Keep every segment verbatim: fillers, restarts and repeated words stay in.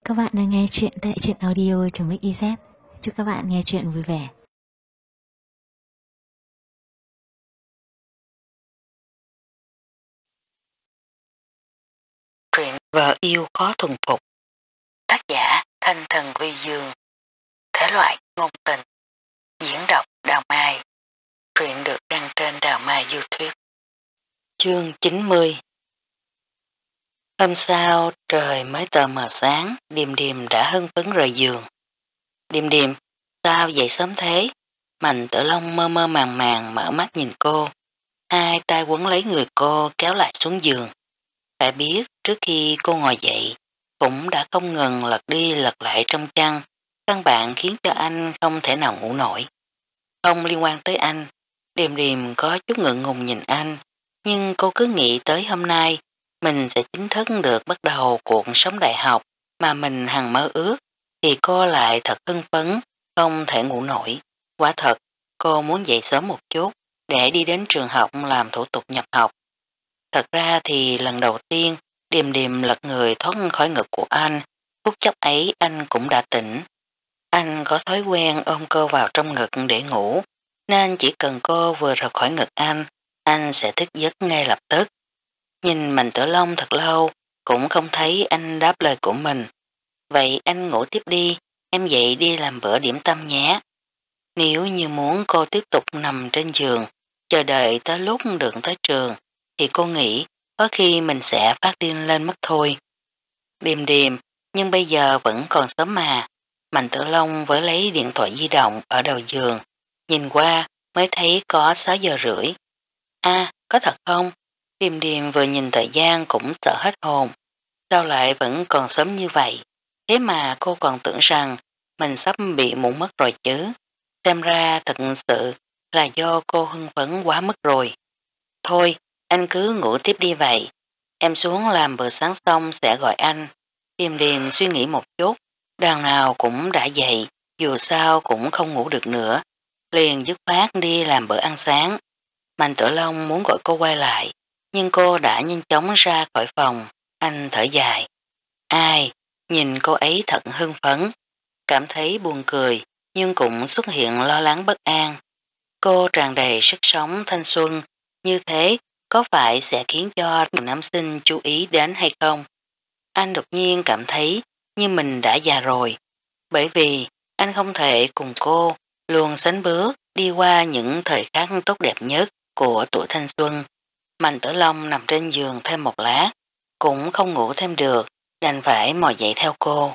các bạn đang nghe chuyện tại truyện audio.mixyz. Chúc các bạn nghe chuyện vui vẻ. Truyện Vợ Yêu Khó Thuần Phục. Tác giả Thanh Thần Vi Dương. Thể loại ngôn tình. Diễn đọc Đào Mai. Truyện được đăng trên Đào Mai YouTube. Chương chín mươi. Hôm sau trời mới tờ mờ sáng, Điềm Điềm đã hưng phấn rời giường. Điềm Điềm, sao dậy sớm thế? Mạnh Tử Long mơ mơ màng màng mở mắt nhìn cô. Hai tay quấn lấy người cô kéo lại xuống giường. Phải biết trước khi cô ngồi dậy cũng đã không ngừng lật đi lật lại trong chăn, căn bản khiến cho anh không thể nào ngủ nổi. Không liên quan tới anh, Điềm Điềm có chút ngượng ngùng nhìn anh, nhưng cô cứ nghĩ tới hôm nay mình sẽ chính thức được bắt đầu cuộc sống đại học mà mình hằng mơ ước, thì cô lại thật hưng phấn, không thể ngủ nổi. Quả thật, cô muốn dậy sớm một chút để đi đến trường học làm thủ tục nhập học. Thật ra thì lần đầu tiên Điềm Điềm lật người thoát khỏi ngực của anh, phút chốc ấy anh cũng đã tỉnh. Anh có thói quen ôm cô vào trong ngực để ngủ, nên chỉ cần cô vừa rời khỏi ngực anh, anh sẽ thức giấc ngay lập tức. Nhìn Mạnh Tử Long thật lâu, cũng không thấy anh đáp lời của mình. Vậy anh ngủ tiếp đi, em dậy đi làm bữa điểm tâm nhé. Nếu như muốn cô tiếp tục nằm trên giường, chờ đợi tới lúc được tới trường, thì cô nghĩ có khi mình sẽ phát điên lên mất thôi. Điềm Điềm, nhưng bây giờ vẫn còn sớm mà. Mạnh Tử Long với lấy điện thoại di động ở đầu giường, nhìn qua mới thấy có sáu giờ rưỡi. À, có thật không? Điềm Điềm vừa nhìn thời gian cũng sợ hết hồn. Sao lại vẫn còn sớm như vậy? Thế mà cô còn tưởng rằng mình sắp bị muộn mất rồi chứ. Xem ra thật sự là do cô hưng phấn quá mức rồi. Thôi, anh cứ ngủ tiếp đi vậy. Em xuống làm bữa sáng xong sẽ gọi anh. Điềm Điềm suy nghĩ một chút, đằng nào cũng đã dậy, dù sao cũng không ngủ được nữa. Liền dứt khoát đi làm bữa ăn sáng. Mạnh Tử Long muốn gọi cô quay lại, nhưng cô đã nhanh chóng ra khỏi phòng. Anh thở dài. Ai, nhìn cô ấy thật hưng phấn, cảm thấy buồn cười, nhưng cũng xuất hiện lo lắng bất an. Cô tràn đầy sức sống thanh xuân, như thế có phải sẽ khiến cho nam sinh chú ý đến hay không? Anh đột nhiên cảm thấy như mình đã già rồi, bởi vì anh không thể cùng cô luôn sánh bước đi qua những thời khắc tốt đẹp nhất của tuổi thanh xuân. Mạnh Tử Long nằm trên giường thêm một lát, cũng không ngủ thêm được, đành phải mò dậy theo cô.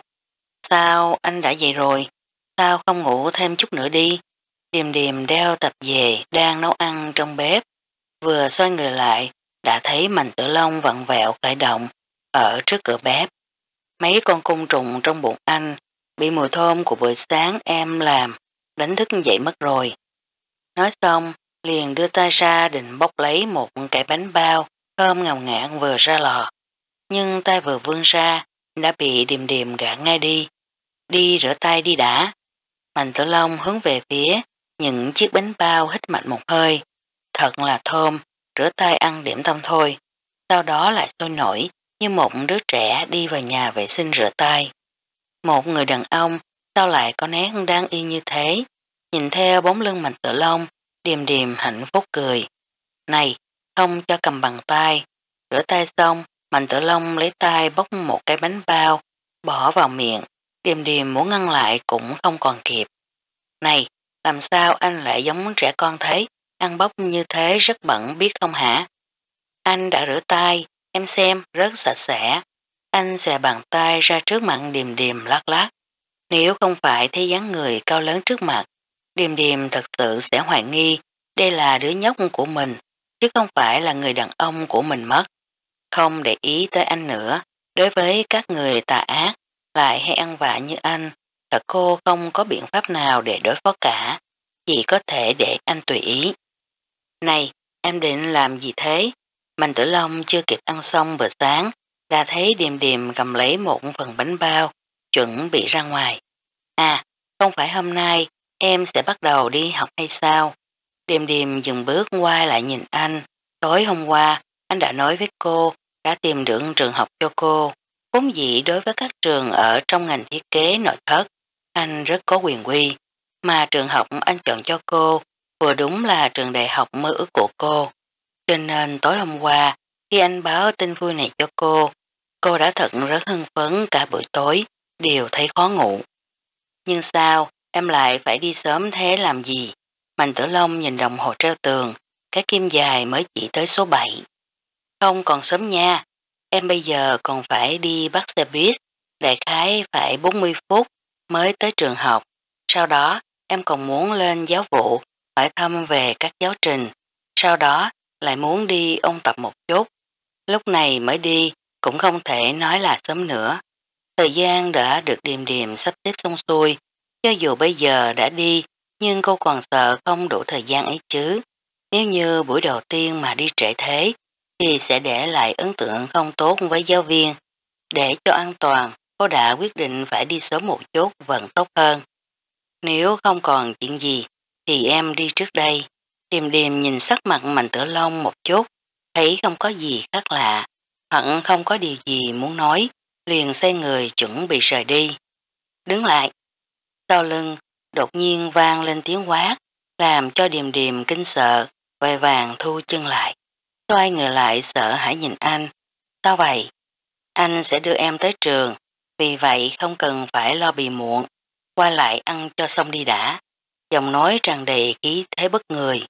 Sao anh đã dậy rồi? Sao không ngủ thêm chút nữa đi? Điềm Điềm đeo tập về đang nấu ăn trong bếp, vừa xoay người lại đã thấy Mạnh Tử Long vặn vẹo khởi động ở trước cửa bếp. Mấy con côn trùng trong bụng anh bị mùi thơm của buổi sáng em làm đánh thức dậy mất rồi. Nói xong liền đưa tay ra định bóc lấy một cái bánh bao thơm ngào ngạt vừa ra lò, nhưng tay vừa vươn ra đã bị Điềm Điềm gạt ngay đi. Đi rửa tay đi đã. Mạnh Tử Long hướng về phía những chiếc bánh bao hít mạnh một hơi. Thật là thơm, rửa tay ăn điểm tâm thôi. Sau đó lại sôi nổi như một đứa trẻ đi vào nhà vệ sinh rửa tay. Một người đàn ông sao lại có nét đáng yêu như thế? Nhìn theo bóng lưng Mạnh Tử Long, Điềm Điềm hạnh phúc cười. Này, không cho cầm bằng tay. Rửa tay xong, Mạnh Tử Long lấy tay bóc một cái bánh bao, bỏ vào miệng. Điềm Điềm muốn ngăn lại cũng không còn kịp. Này, làm sao anh lại giống trẻ con thế? Ăn bóc như thế rất bẩn biết không hả? Anh đã rửa tay, em xem rất sạch sẽ. Anh xòe bàn tay ra trước mặt Điềm Điềm lắc lắc. Nếu không phải thấy dáng người cao lớn trước mặt, Điềm Điềm thật sự sẽ hoài nghi đây là đứa nhóc của mình, chứ không phải là người đàn ông của mình mất. Không để ý tới anh nữa, đối với các người tà ác, lại hay ăn vạ như anh, thật cô không có biện pháp nào để đối phó cả, chỉ có thể để anh tùy ý. Này, em định làm gì thế? Mạnh Tử Long chưa kịp ăn xong bữa sáng, đã thấy Điềm Điềm cầm lấy một phần bánh bao, chuẩn bị ra ngoài. À, không phải hôm nay em sẽ bắt đầu đi học hay sao? Điềm Điềm dừng bước qua lại nhìn anh. Tối hôm qua, anh đã nói với cô, đã tìm được trường học cho cô. Vốn dĩ đối với các trường ở trong ngành thiết kế nội thất, anh rất có quyền quy, mà trường học anh chọn cho cô vừa đúng là trường đại học mơ ước của cô. Cho nên tối hôm qua, khi anh báo tin vui này cho cô, cô đã thật rất hưng phấn cả buổi tối, đều thấy khó ngủ. Nhưng sao, em lại phải đi sớm thế làm gì? Mạnh Tử Long nhìn đồng hồ treo tường, cái kim dài mới chỉ tới số bảy. Không còn sớm nha, em bây giờ còn phải đi bắt xe buýt, đại khái phải bốn mươi phút mới tới trường học. Sau đó, em còn muốn lên giáo vụ, hỏi thăm về các giáo trình. Sau đó, lại muốn đi ôn tập một chút. Lúc này mới đi, cũng không thể nói là sớm nữa. Thời gian đã được Điềm Điềm sắp xếp xong xuôi, cho dù bây giờ đã đi, nhưng cô còn sợ không đủ thời gian ấy chứ. Nếu như buổi đầu tiên mà đi trễ thế, thì sẽ để lại ấn tượng không tốt với giáo viên. Để cho an toàn, cô đã quyết định phải đi sớm một chút vẫn tốt hơn. Nếu không còn chuyện gì, thì em đi trước đây. Điềm Điềm nhìn sắc mặt Mạnh Tử Long một chút, thấy không có gì khác lạ, hoặc không có điều gì muốn nói, liền xoay người chuẩn bị rời đi. Đứng lại. Sau lưng, đột nhiên vang lên tiếng quát, làm cho Điềm Điềm kinh sợ, vội vàng thu chân lại. Xoay người lại sợ hãi nhìn anh. Sao vậy? Anh sẽ đưa em tới trường, vì vậy không cần phải lo bị muộn. Qua lại ăn cho xong đi đã. Giọng nói tràn đầy khí thế bất người.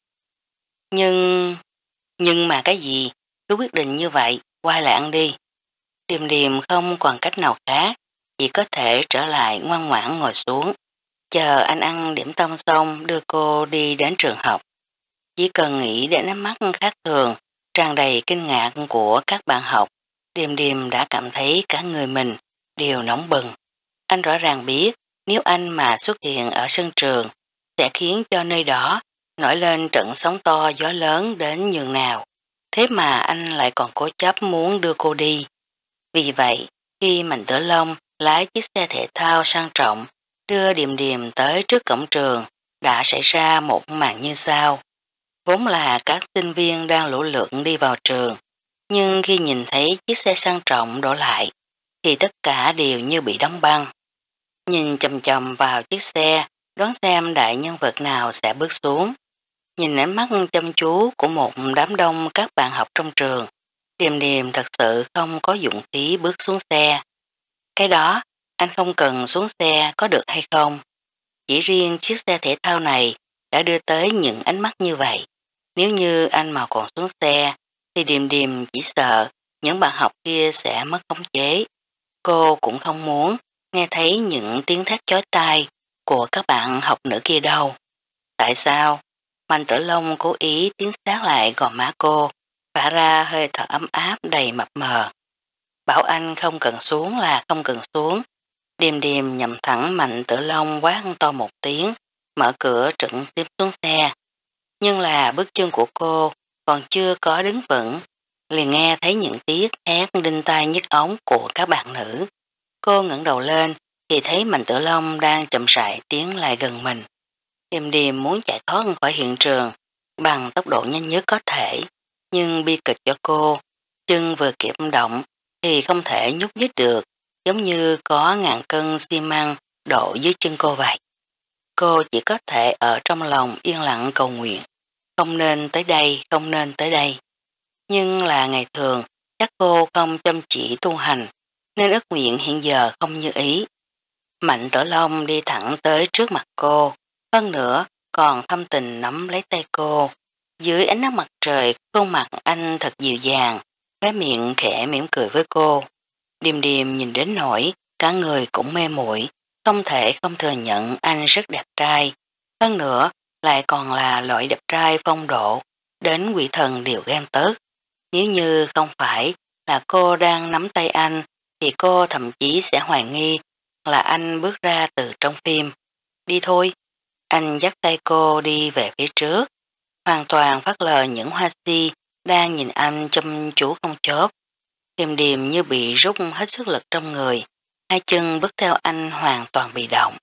Nhưng... Nhưng mà cái gì? Cứ quyết định như vậy, quay lại ăn đi. Điềm Điềm không còn cách nào khác, chỉ có thể trở lại ngoan ngoãn ngồi xuống. Chờ anh ăn điểm tâm xong đưa cô đi đến trường học. Chỉ cần nghĩ đến ánh mắt khác thường, tràn đầy kinh ngạc của các bạn học, Điềm Điềm đã cảm thấy cả người mình đều nóng bừng. Anh rõ ràng biết nếu anh mà xuất hiện ở sân trường sẽ khiến cho nơi đó nổi lên trận sóng to gió lớn đến nhường nào. Thế mà anh lại còn cố chấp muốn đưa cô đi. Vì vậy, khi Mạnh Tử Long lái chiếc xe thể thao sang trọng đưa Điềm Điềm tới trước cổng trường, đã xảy ra một màn như sau. Vốn là các sinh viên đang lũ lượt đi vào trường, nhưng khi nhìn thấy chiếc xe sang trọng đổ lại, thì tất cả đều như bị đóng băng. Nhìn chầm chầm vào chiếc xe, đoán xem đại nhân vật nào sẽ bước xuống. Nhìn ánh mắt chăm chú của một đám đông các bạn học trong trường, Điềm Điềm thật sự không có dụng khí bước xuống xe. Cái đó, anh không cần xuống xe có được hay không? Chỉ riêng chiếc xe thể thao này đã đưa tới những ánh mắt như vậy. Nếu như anh mà còn xuống xe, thì Điềm Điềm chỉ sợ những bạn học kia sẽ mất khống chế. Cô cũng không muốn nghe thấy những tiếng thét chói tai của các bạn học nữ kia đâu. Tại sao? Mạnh Tử Long cố ý tiến sát lại gò má cô, phả ra hơi thở ấm áp đầy mập mờ. Bảo anh không cần xuống là không cần xuống. Điềm Điềm nhầm thẳng Mạnh Tử Long quát to một tiếng, mở cửa trực tiếp xuống xe. Nhưng là bước chân của cô còn chưa có đứng vững, liền nghe thấy những tiếng hét đinh tai nhức ống của các bạn nữ. Cô ngẩng đầu lên thì thấy Mạnh Tử Long đang chậm rãi tiến lại gần mình. Điềm Điềm muốn chạy thoát khỏi hiện trường bằng tốc độ nhanh nhất có thể, nhưng bi kịch cho cô, chân vừa kịp động thì không thể nhúc nhích được, giống như có ngàn cân xi măng đổ dưới chân cô vậy. Cô chỉ có thể ở trong lòng yên lặng cầu nguyện, không nên tới đây, không nên tới đây. Nhưng là ngày thường, chắc cô không chăm chỉ tu hành, nên ước nguyện hiện giờ không như ý. Mạnh Tử Long đi thẳng tới trước mặt cô, hơn nữa còn thâm tình nắm lấy tay cô. Dưới ánh nắng mặt trời, khuôn mặt anh thật dịu dàng, khóe miệng khẽ mỉm cười với cô. Điềm Điềm nhìn đến nỗi, cả người cũng mê muội, không thể không thừa nhận anh rất đẹp trai. Hơn nữa, lại còn là loại đẹp trai phong độ, đến quỷ thần đều ghen tớt. Nếu như không phải là cô đang nắm tay anh, thì cô thậm chí sẽ hoài nghi là anh bước ra từ trong phim. Đi thôi. Anh dắt tay cô đi về phía trước, hoàn toàn phát lờ những hoa si đang nhìn anh chăm chú không chớp. Điềm Điềm như bị rút hết sức lực trong người, hai chân bước theo anh hoàn toàn bị động.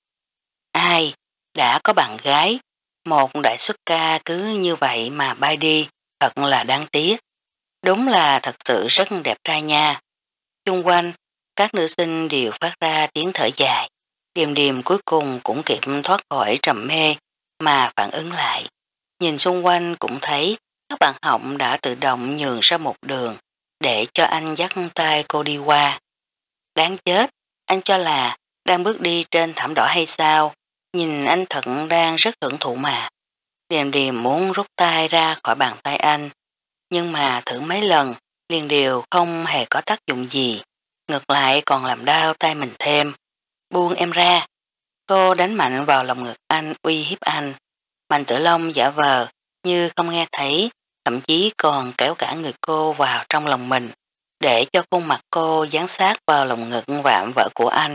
Ai, đã có bạn gái, một đại xuất ca cứ như vậy mà bay đi, thật là đáng tiếc. Đúng là thật sự rất đẹp trai nha. Chung quanh, Các nữ sinh đều phát ra tiếng thở dài. Điềm điềm cuối cùng cũng kịp thoát khỏi trầm mê mà phản ứng lại. Nhìn xung quanh cũng thấy các bạn học đã tự động nhường ra một đường để cho anh dắt tay cô đi qua. Đáng chết, anh cho là đang bước đi trên thảm đỏ hay sao? Nhìn anh thật đang rất hưởng thụ mà. Điềm điềm muốn rút tay ra khỏi bàn tay anh, nhưng mà thử mấy lần liền đều không hề có tác dụng gì, ngược lại còn làm đau tay mình thêm. Buông em ra. Cô đánh mạnh vào lòng ngực anh, uy hiếp anh. Mạnh Tử Long giả vờ như không nghe thấy, thậm chí còn kéo cả người cô vào trong lòng mình, để cho khuôn mặt cô dán sát vào lòng ngực vạm vỡ của anh.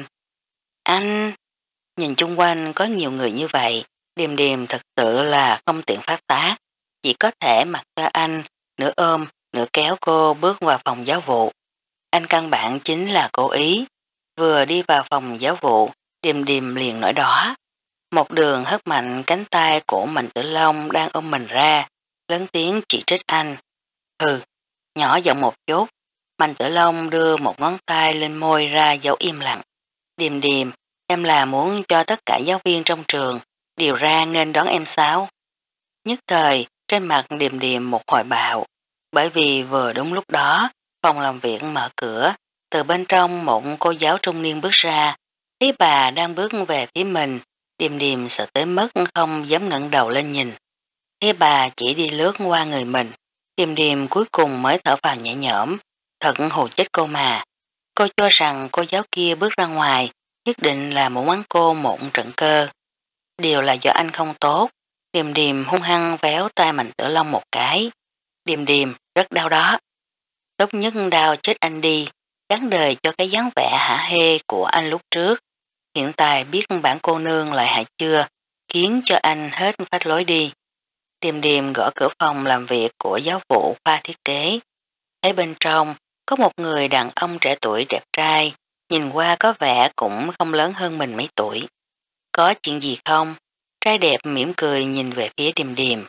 Anh, nhìn chung quanh có nhiều người như vậy, Điềm Điềm thật sự là không tiện phát tác, chỉ có thể mặc cho anh, nửa ôm, nửa kéo cô bước vào phòng giáo vụ. Anh căn bản chính là cố ý, vừa đi vào phòng giáo vụ, Điềm Điềm liền nổi đỏ. Một đường hất mạnh cánh tay của Mạnh Tử Long đang ôm mình ra, lớn tiếng chỉ trích anh. Hừ, nhỏ giọng một chút. Mạnh Tử Long đưa một ngón tay lên môi ra dấu im lặng. Điềm Điềm, em là muốn cho tất cả giáo viên trong trường điều ra nên đón em sao? Nhất thời, trên mặt Điềm Điềm một hồi bạo, bởi vì vừa đúng lúc đó, phòng làm việc mở cửa, từ bên trong một cô giáo trung niên bước ra, thấy bà đang bước về phía mình, Điềm Điềm sợ tới mức không dám ngẩng đầu lên nhìn. Thấy bà chỉ đi lướt qua người mình, Điềm Điềm cuối cùng mới thở vào nhẹ nhõm, thật hù chết cô mà. Cô cho rằng cô giáo kia bước ra ngoài, nhất định là muốn bắn cô một trận cơ. Điều là do anh không tốt, Điềm Điềm hung hăng véo tay Mạnh Tử Long một cái. Điềm Điềm rất đau đó. Tốt nhất đau chết anh đi, gắn đời cho cái dáng vẻ hả hê của anh lúc trước. Hiện tại biết bản cô nương lại hại chưa, khiến cho anh hết phát lối đi. Điềm Điềm gõ cửa phòng làm việc của giáo vụ khoa thiết kế. Thấy bên trong có một người đàn ông trẻ tuổi đẹp trai, nhìn qua có vẻ cũng không lớn hơn mình mấy tuổi. Có chuyện gì không? Trai đẹp mỉm cười nhìn về phía Điềm Điềm.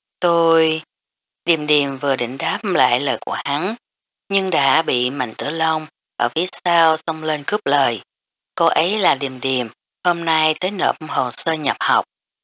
Tôi... Điềm Điềm vừa định đáp lại lời của hắn, nhưng đã bị Mạnh Tử Long ở phía sau xông lên cướp lời. Cô ấy là Điềm Điềm, hôm nay tới nộp hồ sơ nhập học.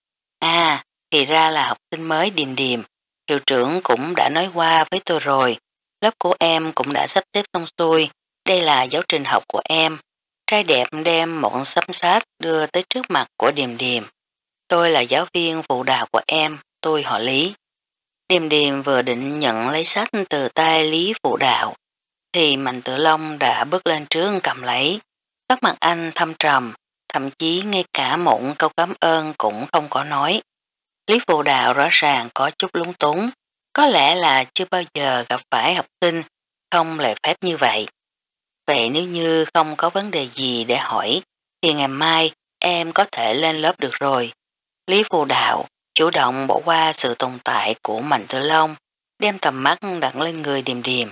À, thì ra là học sinh mới Điềm Điềm, hiệu trưởng cũng đã nói qua với tôi rồi, lớp của em cũng đã sắp xếp xong xuôi, đây là giáo trình học của em. Trai đẹp đem một sấm sách đưa tới trước mặt của Điềm Điềm. Tôi là giáo viên phụ đạo của em, tôi họ Lý. Điềm Điềm vừa định nhận lấy sách từ tay Lý phụ đạo, thì Mạnh Tử Long đã bước lên trước cầm lấy. Các mặt anh thâm trầm, thậm chí ngay cả một câu cảm ơn cũng không có nói. Lý phụ đạo rõ ràng có chút lúng túng, có lẽ là chưa bao giờ gặp phải học sinh không lễ phép như vậy. Vậy nếu như không có vấn đề gì để hỏi, thì ngày mai em có thể lên lớp được rồi. Lý phụ đạo chủ động bỏ qua sự tồn tại của Mạnh Tử Long, đem tầm mắt đặt lên người Điềm Điềm.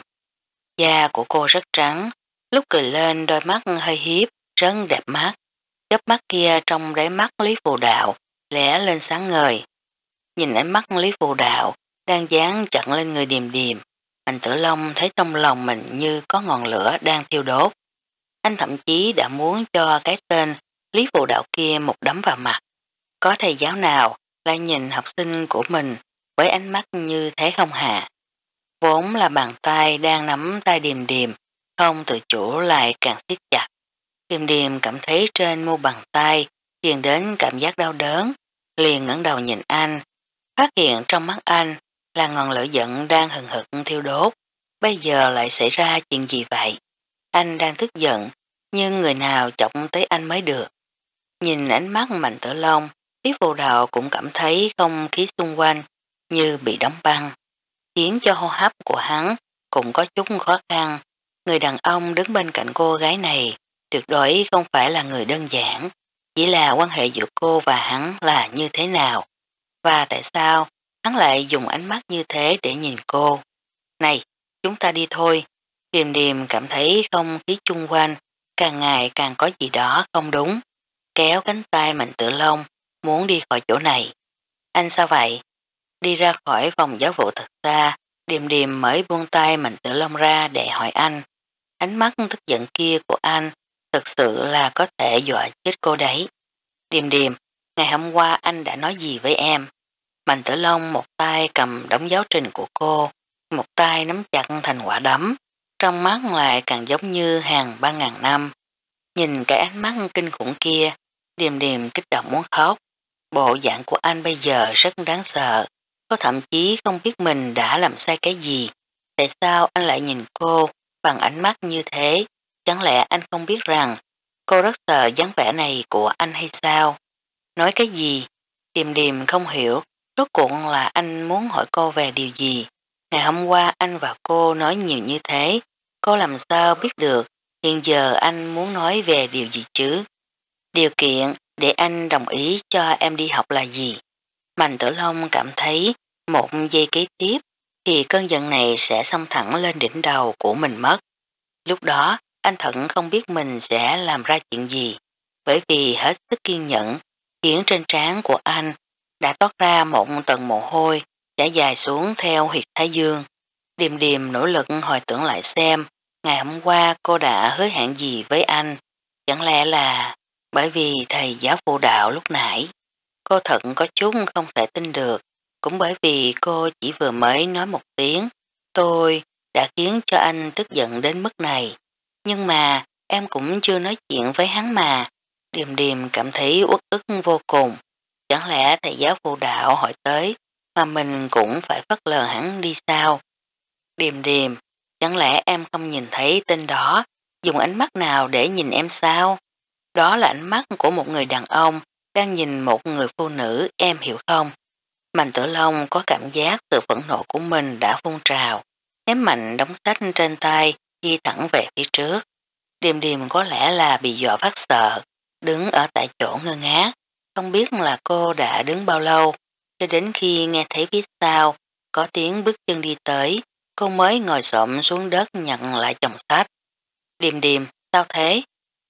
Da của cô rất trắng, lúc cười lên đôi mắt hơi hiếp, rất đẹp mắt. Chớp mắt kia trong đáy mắt Lý phụ đạo lẻ lên sáng ngời. Nhìn ánh mắt Lý phụ đạo đang dán chặn lên người Điềm Điềm, Mạnh Tử Long thấy trong lòng mình như có ngọn lửa đang thiêu đốt. Anh thậm chí đã muốn cho cái tên Lý phụ đạo kia một đấm vào mặt. Có thầy giáo nào lại nhìn học sinh của mình với ánh mắt như thế không hả? Vốn là bàn tay đang nắm tay Điềm Điềm, không tự chủ lại càng siết chặt. Điềm Điềm cảm thấy trên mu bàn tay truyền đến cảm giác đau đớn, liền ngẩng đầu nhìn anh, phát hiện trong mắt anh là ngọn lửa giận đang hừng hực thiêu đốt. Bây giờ lại xảy ra chuyện gì vậy? Anh đang tức giận, nhưng người nào chọc tới anh mới được. Nhìn ánh mắt Mạnh Tử Long, Lý phụ đạo cũng cảm thấy không khí xung quanh như bị đóng băng, khiến cho hô hấp của hắn cũng có chút khó khăn. Người đàn ông đứng bên cạnh cô gái này tuyệt đối không phải là người đơn giản, chỉ là quan hệ giữa cô và hắn là như thế nào, và tại sao hắn lại dùng ánh mắt như thế để nhìn cô. Này, chúng ta đi thôi. Điềm Điềm cảm thấy không khí chung quanh càng ngày càng có gì đó không đúng, kéo cánh tay Mạnh Tử Long muốn đi khỏi chỗ này. Anh sao vậy? Đi ra khỏi phòng giáo vụ thật xa, Điềm Điềm mới buông tay Mạnh Tử Long ra để hỏi anh. ánh mắt tức giận kia của anh thực sự là có thể dọa chết cô đấy. Điềm điềm, ngày hôm qua anh đã nói gì với em? Mạnh Tử Long một tay cầm đống giáo trình của cô, một tay nắm chặt thành quả đấm, trong mắt lại càng giống như hàng ba ngàn năm. Nhìn cái ánh mắt kinh khủng kia, Điềm điềm kích động muốn khóc. Bộ dạng của anh bây giờ rất đáng sợ, cô thậm chí không biết mình đã làm sai cái gì. Tại sao anh lại nhìn cô bằng ánh mắt như thế? Chẳng lẽ anh không biết rằng cô rất sợ dáng vẻ này của anh hay sao? Nói cái gì? Điềm điềm không hiểu, rốt cuộc là anh muốn hỏi cô về điều gì. Ngày hôm qua anh và cô nói nhiều như thế, cô làm sao biết được hiện giờ anh muốn nói về điều gì chứ? Điều kiện để anh đồng ý cho em đi học là gì? Mạnh Tử Long cảm thấy một giây kế tiếp thì cơn giận này sẽ xông thẳng lên đỉnh đầu của mình mất. Lúc đó anh thận không biết mình sẽ làm ra chuyện gì, bởi vì hết sức kiên nhẫn khiến trên trán của anh đã toát ra một tầng mồ hôi chảy dài xuống theo huyệt thái dương. Điềm điềm nỗ lực hồi tưởng lại xem ngày hôm qua cô đã hứa hẹn gì với anh. Chẳng lẽ là bởi vì thầy giáo phụ đạo lúc nãy. Cô thật có chút không thể tin được, cũng bởi vì cô chỉ vừa mới nói một tiếng tôi đã khiến cho anh tức giận đến mức này. Nhưng mà em cũng chưa nói chuyện với hắn mà. Điềm điềm cảm thấy uất ức vô cùng. Chẳng lẽ thầy giáo phụ đạo hỏi tới mà mình cũng phải phớt lờ hắn đi sao? Điềm điềm, chẳng lẽ em không nhìn thấy tên đó dùng ánh mắt nào để nhìn em sao? Đó là ánh mắt của một người đàn ông đang nhìn một người phụ nữ, em hiểu không? Mạnh Tử Long có cảm giác sự phẫn nộ của mình đã phun trào, ném mạnh đống sách trên tay đi thẳng về phía trước. Điềm điềm có lẽ là bị dọa phát sợ, đứng ở tại chỗ ngơ ngác, không biết là cô đã đứng bao lâu, cho đến khi nghe thấy phía sau có tiếng bước chân đi tới, cô mới ngồi xổm xuống đất nhận lại chồng sách. Điềm điềm, sao thế?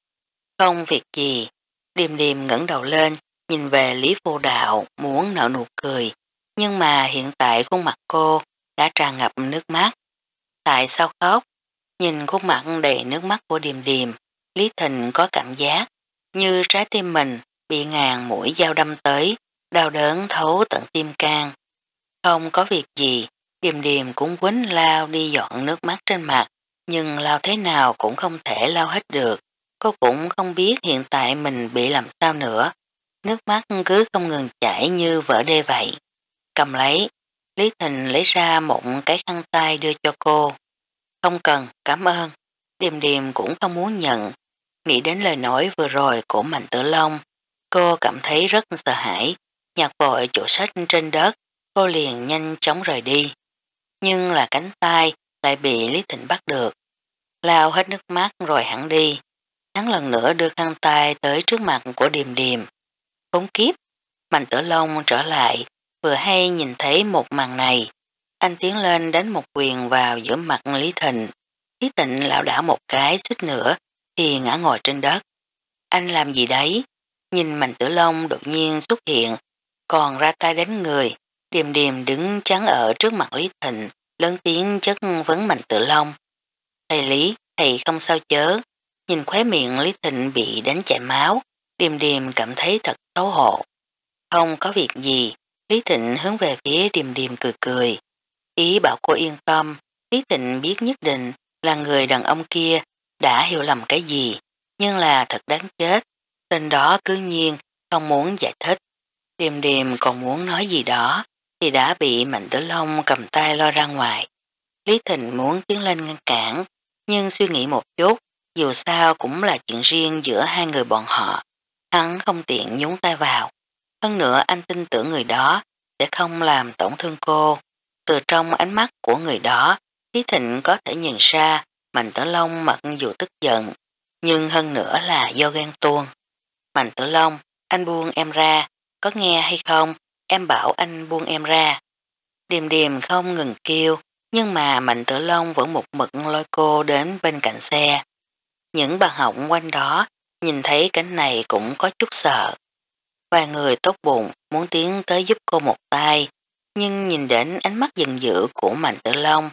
Không việc gì. Điềm điềm ngẩng đầu lên, nhìn về Lý Vô Đạo muốn nở nụ cười, nhưng mà hiện tại khuôn mặt cô đã tràn ngập nước mắt. Tại sao khóc? Nhìn khuôn mặt đầy nước mắt của Điềm điềm, Lý Thịnh có cảm giác như trái tim mình bị ngàn mũi dao đâm tới, đau đớn thấu tận tim can. Không có việc gì, Điềm điềm cũng quýnh lao đi dọn nước mắt trên mặt, nhưng lao thế nào cũng không thể lao hết được. Cô cũng không biết hiện tại mình bị làm sao nữa. Nước mắt cứ không ngừng chảy như vỡ đê vậy. Cầm lấy, Lý Thịnh lấy ra một cái khăn tay đưa cho cô. Không cần, cảm ơn. Điềm điềm cũng không muốn nhận. Nghĩ đến lời nói vừa rồi của Mạnh Tử Long, cô cảm thấy rất sợ hãi. Nhặt vội chỗ sách trên đất, cô liền nhanh chóng rời đi. Nhưng là cánh tay lại bị Lý Thịnh bắt được. Lao hết nước mắt rồi hẳn đi. Hắn lần nữa đưa khăn tay tới trước mặt của Điềm điềm. Khốn kiếp, Mạnh Tử Long trở lại, vừa hay nhìn thấy một màn này. Anh tiến lên đánh một quyền vào giữa mặt Lý Thịnh. Lý Thịnh lảo đảo một cái suýt nữa thì ngã ngồi trên đất. Anh làm gì đấy? Nhìn Mạnh Tử Long đột nhiên xuất hiện, còn ra tay đánh người. Điềm điềm đứng chắn ở trước mặt Lý Thịnh, lớn tiếng chất vấn Mạnh Tử Long. Thầy Lý, thầy không sao chớ. Nhìn khóe miệng Lý Thịnh bị đánh chảy máu, Điềm điềm cảm thấy thật xấu hổ. Không có việc gì, Lý Thịnh hướng về phía Điềm điềm cười cười. Ý bảo cô yên tâm, Lý Thịnh biết nhất định là người đàn ông kia đã hiểu lầm cái gì, nhưng là thật đáng chết. Tên đó cứ nhiên không muốn giải thích. Điềm điềm còn muốn nói gì đó thì đã bị Mạnh Tử Long cầm tay lôi ra ngoài. Lý Thịnh muốn tiến lên ngăn cản, nhưng suy nghĩ một chút, dù sao cũng là chuyện riêng giữa hai người bọn họ. Hắn không tiện nhúng tay vào. Hơn nữa anh tin tưởng người đó sẽ không làm tổn thương cô. Từ trong ánh mắt của người đó, Lý Thịnh có thể nhìn ra Mạnh Tử Long mặc dù tức giận, nhưng hơn nữa là do ghen tuông. Mạnh Tử Long, anh buông em ra, có nghe hay không? Em bảo anh buông em ra. Điềm điềm không ngừng kêu, nhưng mà Mạnh Tử Long vẫn một mực lôi cô đến bên cạnh xe. Những bà học quanh đó nhìn thấy cảnh này cũng có chút sợ. Vài người tốt bụng muốn tiến tới giúp cô một tay, nhưng nhìn đến ánh mắt giận dữ của Mạnh Tử Long,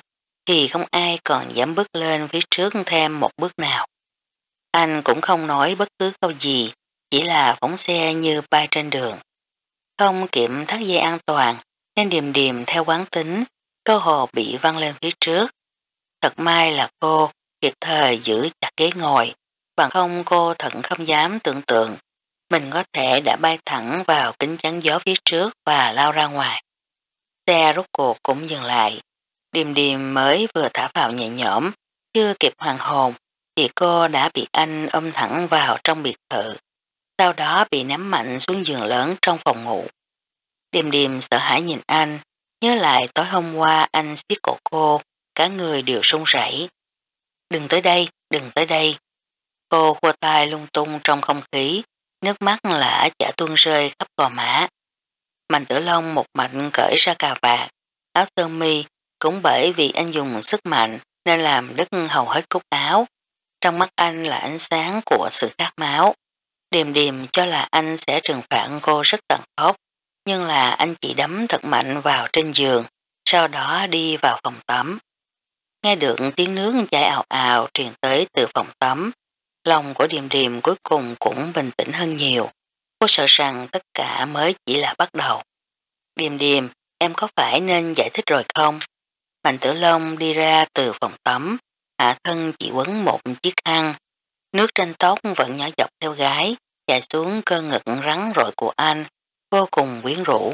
thì không ai còn dám bước lên phía trước thêm một bước nào. Anh cũng không nói bất cứ câu gì, chỉ là phóng xe như bay trên đường. Không kiểm thắt dây an toàn nên điềm điềm theo quán tính, cơ hồ bị văng lên phía trước. Thật may là cô kịp thời giữ chặt ghế ngồi, bằng không cô thật không dám tưởng tượng mình có thể đã bay thẳng vào kính chắn gió phía trước và lao ra ngoài. Xe rốt cuộc cũng dừng lại. Điềm điềm mới vừa thả vào nhẹ nhõm, chưa kịp hoàn hồn thì cô đã bị anh ôm thẳng vào trong biệt thự, sau đó bị ném mạnh xuống giường lớn trong phòng ngủ. Điềm điềm sợ hãi nhìn anh, nhớ lại tối hôm qua anh siết cổ cô, cả người đều run rẩy. Đừng tới đây, đừng tới đây. Cô khua tay lung tung trong không khí, nước mắt lã chả tuôn rơi khắp gò má. Mạnh Tử Long một mạnh cởi ra cà vạt, áo sơ mi cũng bởi vì anh dùng sức mạnh nên làm đứt hầu hết cúc áo. Trong mắt anh là ánh sáng của sự khát máu. Điềm điềm cho là anh sẽ trừng phạt cô rất tàn khốc, nhưng là anh chỉ đấm thật mạnh vào trên giường, sau đó đi vào phòng tắm. Nghe được tiếng nước chảy ào ào truyền tới từ phòng tắm, lòng của Điềm Điềm cuối cùng cũng bình tĩnh hơn nhiều. Cô sợ rằng tất cả mới chỉ là bắt đầu. Điềm Điềm, em có phải nên giải thích rồi không? Mạnh Tử Long đi ra từ phòng tắm, hạ thân chỉ quấn một chiếc khăn. Nước trên tóc vẫn nhỏ dọc theo gái, chạy xuống cơ ngực rắn rội của anh, vô cùng quyến rũ.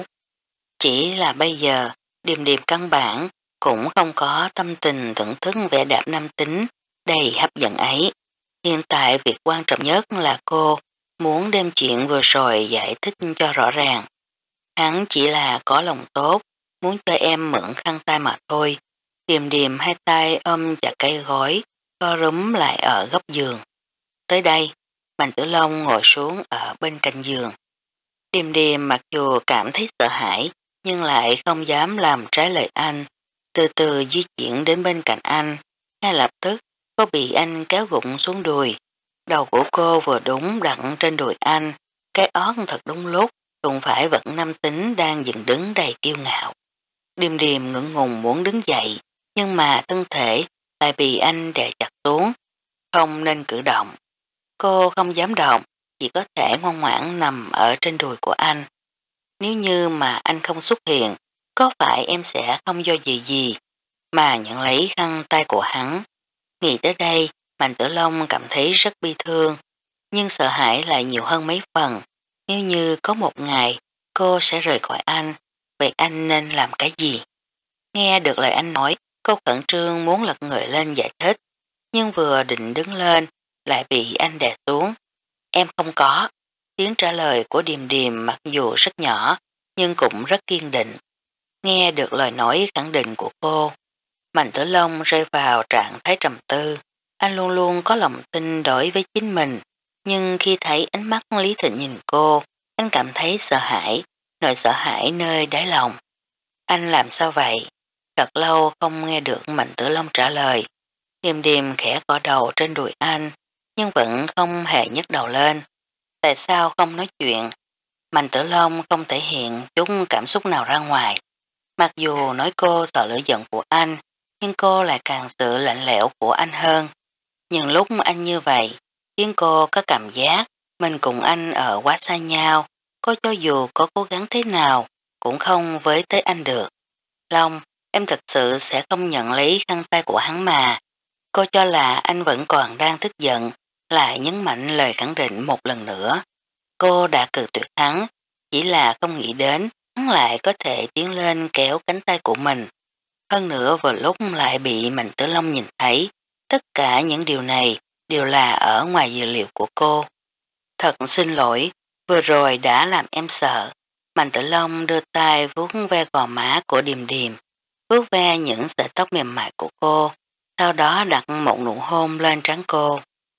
Chỉ là bây giờ, Điềm Điềm căn bản cũng không có tâm tình thưởng thức vẻ đẹp nam tính đầy hấp dẫn ấy. Hiện tại việc quan trọng nhất là cô muốn đem chuyện vừa rồi giải thích cho rõ ràng. Hắn chỉ là có lòng tốt, muốn cho em mượn khăn tay mà thôi. Điềm Điềm hai tay ôm chặt cây gối, co rúm lại ở góc giường. Tới đây, Mạnh Tử Long ngồi xuống ở bên cạnh giường. Điềm Điềm mặc dù cảm thấy sợ hãi, nhưng lại không dám làm trái lời anh. Từ từ di chuyển đến bên cạnh anh, ngay lập tức cô bị anh kéo gụng xuống đùi. Đầu của cô vừa đúng đặt trên đùi anh, cái ót thật đúng lúc, đụng phải vật nam tính đang dựng đứng đầy kiêu ngạo. Điềm Điềm ngưỡng ngùng muốn đứng dậy, nhưng mà thân thể lại bị anh đè chặt xuống, không nên cử động. Cô không dám động, chỉ có thể ngoan ngoãn nằm ở trên đùi của anh. Nếu như mà anh không xuất hiện, có phải em sẽ không do gì gì, mà nhận lấy khăn tay của hắn. Nghĩ tới đây, Mạnh Tử Long cảm thấy rất bi thương, nhưng sợ hãi lại nhiều hơn mấy phần. Nếu như có một ngày cô sẽ rời khỏi anh, vậy anh nên làm cái gì? Nghe được lời anh nói, cô khẩn trương muốn lật người lên giải thích, nhưng vừa định đứng lên, lại bị anh đè xuống. Em không có. Tiếng trả lời của Điềm Điềm mặc dù rất nhỏ, nhưng cũng rất kiên định. Nghe được lời nói khẳng định của cô, Mạnh Tử Long rơi vào trạng thái trầm tư. Anh luôn luôn có lòng tin đối với chính mình, nhưng khi thấy ánh mắt Lý Thịnh nhìn cô, anh cảm thấy sợ hãi, nỗi sợ hãi nơi đáy lòng. Anh làm sao vậy? Thật lâu không nghe được Mạnh Tử Long trả lời. Điềm Điềm khẽ gõ đầu trên đùi anh, nhưng vẫn không hề nhấc đầu lên. Tại sao không nói chuyện? Mạnh Tử Long không thể hiện chút cảm xúc nào ra ngoài. Mặc dù nói cô sợ lửa giận của anh, nhưng cô lại càng sự lạnh lẽo của anh hơn. Nhưng lúc anh như vậy, khiến cô có cảm giác mình cùng anh ở quá xa nhau, có cho dù có cố gắng thế nào, cũng không với tới anh được. Long, em thật sự sẽ không nhận lấy khăn tay của hắn mà. Cô cho là anh vẫn còn đang tức giận, lại nhấn mạnh lời khẳng định một lần nữa. Cô đã cự tuyệt hắn, chỉ là không nghĩ đến hắn lại có thể tiến lên kéo cánh tay của mình. Hơn nữa vào lúc lại bị Mạnh Tử Long nhìn thấy, tất cả những điều này đều là ở ngoài dự liệu của cô. Thật xin lỗi, vừa rồi đã làm em sợ. Mạnh Tử Long đưa tay vuốt ve gò má của Điềm Điềm, vuốt ve những sợi tóc mềm mại của cô, sau đó đặt một nụ hôn lên trán cô.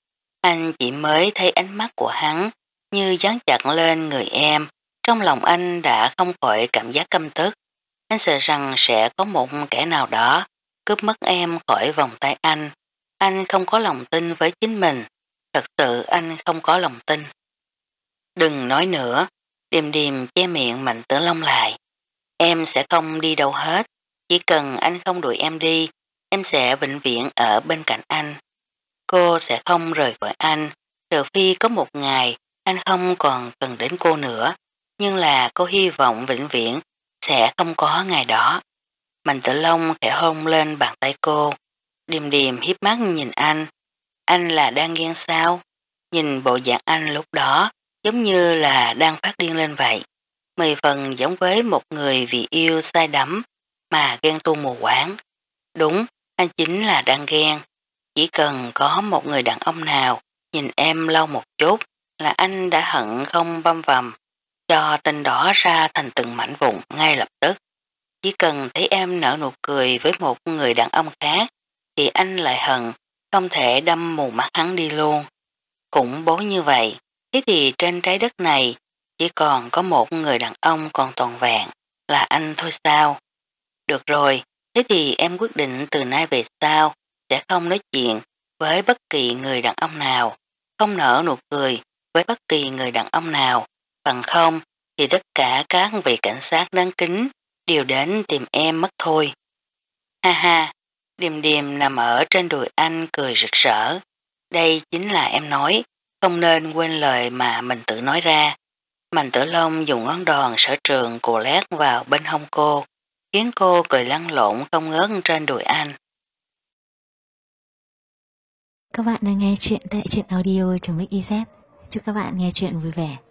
Anh chỉ mới thấy ánh mắt của hắn như dán chặt lên người em, trong lòng anh đã không khỏi cảm giác căm tức. Anh sợ rằng sẽ có một kẻ nào đó cướp mất em khỏi vòng tay anh. Anh không có lòng tin với chính mình, thật sự anh không có lòng tin. Đừng nói nữa, Điềm Điềm che miệng Mạnh Tử Long lại. Em sẽ không đi đâu hết, chỉ cần anh không đuổi em đi, em sẽ vĩnh viễn ở bên cạnh anh. Cô sẽ không rời khỏi anh, trừ phi có một ngày anh không còn cần đến cô nữa, nhưng là cô hy vọng vĩnh viễn sẽ không có ngày đó. Mạnh Tử Long khẽ hôn lên bàn tay cô, Điềm Điềm hiếp mắt nhìn anh. Anh là đang ghen sao? Nhìn bộ dạng anh lúc đó giống như là đang phát điên lên vậy. Mười phần giống với một người vì yêu say đắm mà ghen tuông mù quáng. Đúng, anh chính là đang ghen. Chỉ cần có một người đàn ông nào nhìn em lâu một chút là anh đã hận không băm vằm, cho tên đó ra thành từng mảnh vụn ngay lập tức. Chỉ cần thấy em nở nụ cười với một người đàn ông khác thì anh lại hận, không thể đâm mù mắt hắn đi luôn. Cũng bố như vậy, thế thì trên trái đất này chỉ còn có một người đàn ông còn toàn vẹn, là anh thôi sao? Được rồi, thế thì em quyết định từ nay về sau sẽ không nói chuyện với bất kỳ người đàn ông nào, không nở nụ cười với bất kỳ người đàn ông nào, bằng không thì tất cả các vị cảnh sát đáng kính đều đến tìm em mất thôi. Ha ha, Điềm Điềm nằm ở trên đùi anh cười rực rỡ. Đây chính là em nói, không nên quên lời mà mình tự nói ra. Mạnh Tử Long dùng ngón đòn sở trường cù lét vào bên hông cô, khiến cô cười lăn lộn không ngớt trên đùi anh. Các bạn đang nghe chuyện tại truyện audio.mixyz. Chúc các bạn nghe chuyện vui vẻ.